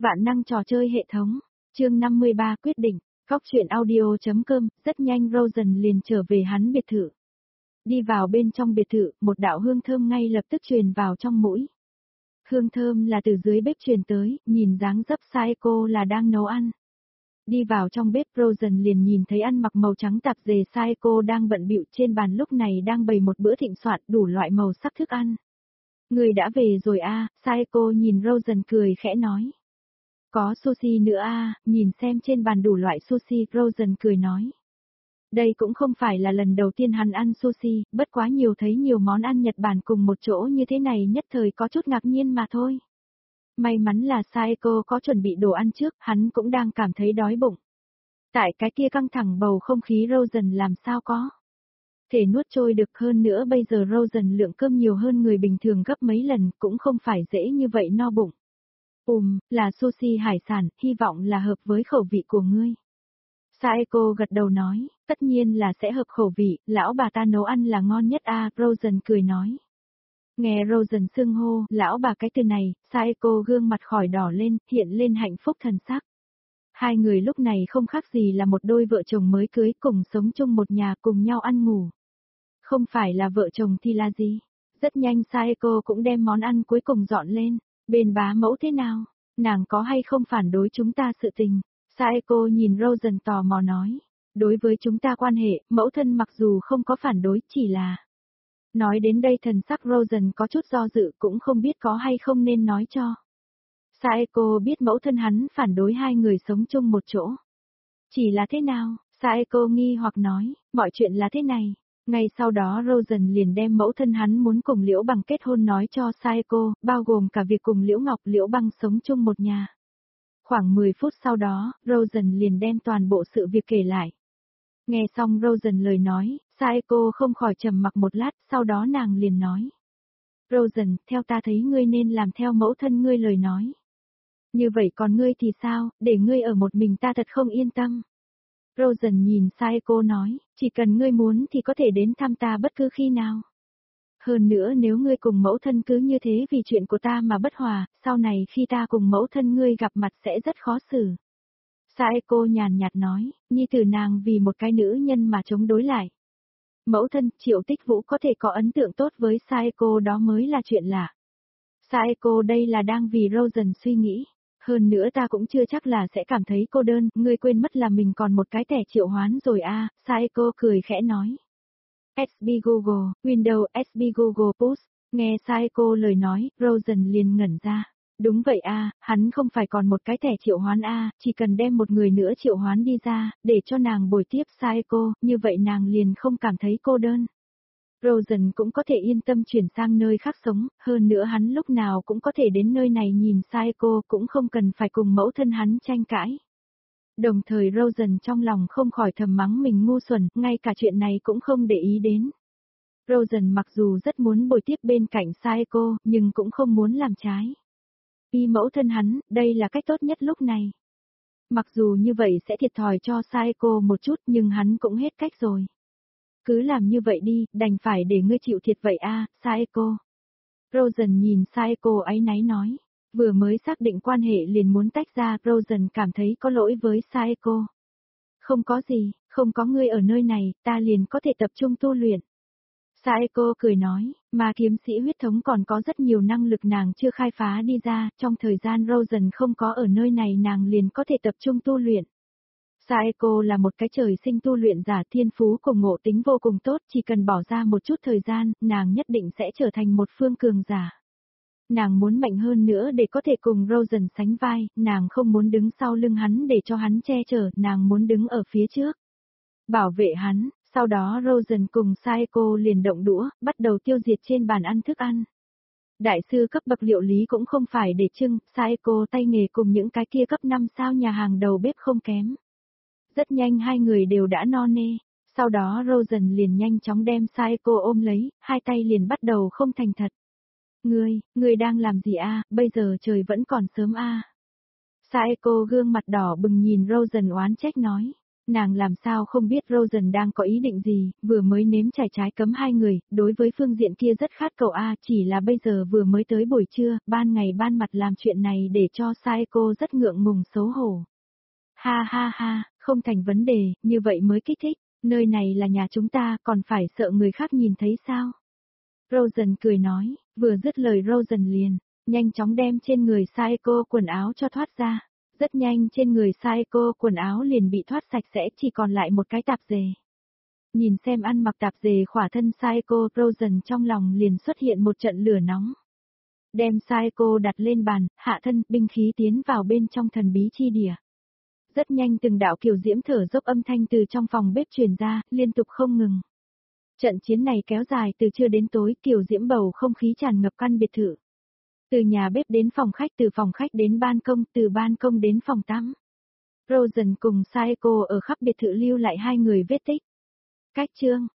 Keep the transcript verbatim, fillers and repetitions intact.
Vạn năng trò chơi hệ thống, chương năm mươi ba quyết định, Cóc truyện audio.com, rất nhanh Rosen liền trở về hắn biệt thự. Đi vào bên trong biệt thự, một đạo hương thơm ngay lập tức truyền vào trong mũi. Hương thơm là từ dưới bếp truyền tới, nhìn dáng dấp Saeko là đang nấu ăn. Đi vào trong bếp Rosen liền nhìn thấy ăn mặc màu trắng tạp dề Saeko đang bận bịu trên bàn lúc này đang bày một bữa thịnh soạn đủ loại màu sắc thức ăn. Người đã về rồi a, à, Saeko nhìn Rosen cười khẽ nói. Có sushi nữa a, à, nhìn xem trên bàn đủ loại sushi, Rosen cười nói. Đây cũng không phải là lần đầu tiên hắn ăn sushi, bất quá nhiều thấy nhiều món ăn Nhật Bản cùng một chỗ như thế này nhất thời có chút ngạc nhiên mà thôi. May mắn là Saeko có chuẩn bị đồ ăn trước, hắn cũng đang cảm thấy đói bụng. Tại cái kia căng thẳng bầu không khí Rosen làm sao có thể nuốt trôi được, hơn nữa bây giờ Rosen lượng cơm nhiều hơn người bình thường gấp mấy lần, cũng không phải dễ như vậy no bụng. Ừm, là sushi hải sản, hy vọng là hợp với khẩu vị của ngươi. Saeko gật đầu nói, tất nhiên là sẽ hợp khẩu vị, lão bà ta nấu ăn là ngon nhất a, à, Rosen cười nói. Nghe Rosen xưng hô, lão bà cái từ này, Saeko gương mặt khỏi đỏ lên, hiện lên hạnh phúc thần sắc. Hai người lúc này không khác gì là một đôi vợ chồng mới cưới cùng sống chung một nhà cùng nhau ăn ngủ. Không phải là vợ chồng thì là gì? Rất nhanh Saeko cũng đem món ăn cuối cùng dọn lên. Bên bá mẫu thế nào? Nàng có hay không phản đối chúng ta sự tình? Saeko nhìn Rosen tò mò nói. Đối với chúng ta quan hệ, mẫu thân mặc dù không có phản đối, chỉ là... Nói đến đây thần sắc Rosen có chút do dự, cũng không biết có hay không nên nói cho. Saeko biết mẫu thân hắn phản đối hai người sống chung một chỗ. Chỉ là thế nào? Saeko nghi hoặc nói, mọi chuyện là thế này. Ngay sau đó Rosen liền đem mẫu thân hắn muốn cùng Liễu Bằng kết hôn nói cho Saeko, bao gồm cả việc cùng Liễu Ngọc Liễu Băng sống chung một nhà. Khoảng mười phút sau đó, Rosen liền đem toàn bộ sự việc kể lại. Nghe xong Rosen lời nói, Saeko không khỏi trầm mặc một lát, sau đó nàng liền nói. Rosen, theo ta thấy ngươi nên làm theo mẫu thân ngươi lời nói. Như vậy còn ngươi thì sao, để ngươi ở một mình ta thật không yên tâm. Rosen nhìn Saeko nói, chỉ cần ngươi muốn thì có thể đến thăm ta bất cứ khi nào. Hơn nữa nếu ngươi cùng mẫu thân cứ như thế vì chuyện của ta mà bất hòa, sau này khi ta cùng mẫu thân ngươi gặp mặt sẽ rất khó xử. Saeko nhàn nhạt nói, nhi tử nàng vì một cái nữ nhân mà chống đối lại. Mẫu thân, Triệu Tích Vũ có thể có ấn tượng tốt với Saeko đó mới là chuyện lạ. Saeko đây là đang vì Rosen suy nghĩ. Hơn nữa ta cũng chưa chắc là sẽ cảm thấy cô đơn, ngươi quên mất là mình còn một cái thẻ triệu hoán rồi a, à, Saeko cười khẽ nói. ét bê Google, Windows ét bê Google Push, nghe Saeko lời nói, Rosen liền ngẩn ra. Đúng vậy a, à, hắn không phải còn một cái thẻ triệu hoán a, à, chỉ cần đem một người nữa triệu hoán đi ra, để cho nàng bồi tiếp Saeko, như vậy nàng liền không cảm thấy cô đơn. Rosen cũng có thể yên tâm chuyển sang nơi khác sống, hơn nữa hắn lúc nào cũng có thể đến nơi này nhìn Saeko, cũng không cần phải cùng mẫu thân hắn tranh cãi. Đồng thời Rosen trong lòng không khỏi thầm mắng mình ngu xuẩn, ngay cả chuyện này cũng không để ý đến. Rosen mặc dù rất muốn bồi tiếp bên cạnh Saeko, nhưng cũng không muốn làm trái. Vì mẫu thân hắn, đây là cách tốt nhất lúc này. Mặc dù như vậy sẽ thiệt thòi cho Saeko một chút nhưng hắn cũng hết cách rồi. Cứ làm như vậy đi, đành phải để ngươi chịu thiệt vậy a, à, Saeko. Rosen nhìn Saeko áy náy nói. Vừa mới xác định quan hệ liền muốn tách ra, Rosen cảm thấy có lỗi với Saeko. Không có gì, không có ngươi ở nơi này, ta liền có thể tập trung tu luyện. Saeko cười nói, mà kiếm sĩ huyết thống còn có rất nhiều năng lực nàng chưa khai phá đi ra, trong thời gian Rosen không có ở nơi này nàng liền có thể tập trung tu luyện. Saeko là một cái trời sinh tu luyện giả, thiên phú cùng ngộ tính vô cùng tốt, chỉ cần bỏ ra một chút thời gian, nàng nhất định sẽ trở thành một phương cường giả. Nàng muốn mạnh hơn nữa để có thể cùng Rosen sánh vai, nàng không muốn đứng sau lưng hắn để cho hắn che chở, nàng muốn đứng ở phía trước. Bảo vệ hắn, sau đó Rosen cùng Saeko liền động đũa, bắt đầu tiêu diệt trên bàn ăn thức ăn. Đại sư cấp bậc liệu lý cũng không phải để trưng, Saeko tay nghề cùng những cái kia cấp năm sao nhà hàng đầu bếp không kém. Rất nhanh hai người đều đã no nê, sau đó Rosen liền nhanh chóng đem Saeko ôm lấy, hai tay liền bắt đầu không thành thật. Ngươi, ngươi đang làm gì a? À? Bây giờ trời vẫn còn sớm a. À? Saeko gương mặt đỏ bừng nhìn Rosen oán trách nói. Nàng làm sao không biết Rosen đang có ý định gì, vừa mới nếm trải trái cấm hai người, đối với phương diện kia rất khát cầu a, chỉ là bây giờ vừa mới tới buổi trưa, ban ngày ban mặt làm chuyện này để cho Saeko rất ngượng ngùng xấu hổ. Ha ha ha, không thành vấn đề, như vậy mới kích thích, nơi này là nhà chúng ta, còn phải sợ người khác nhìn thấy sao? Rosen cười nói, vừa dứt lời Rosen liền, nhanh chóng đem trên người Saeko quần áo cho thoát ra. Rất nhanh trên người Saeko quần áo liền bị thoát sạch sẽ, chỉ còn lại một cái tạp dề. Nhìn xem ăn mặc tạp dề khỏa thân Saeko, Rosen trong lòng liền xuất hiện một trận lửa nóng. Đem Saeko đặt lên bàn, hạ thân, binh khí tiến vào bên trong thần bí chi địa. Rất nhanh từng đạo kiều diễm thở dốc âm thanh từ trong phòng bếp truyền ra, liên tục không ngừng. Trận chiến này kéo dài từ trưa đến tối, kiều diễm bầu không khí tràn ngập căn biệt thự. Từ nhà bếp đến phòng khách, từ phòng khách đến ban công, từ ban công đến phòng tắm. Rosen cùng Saeko ở khắp biệt thự lưu lại hai người vết tích. Cách chương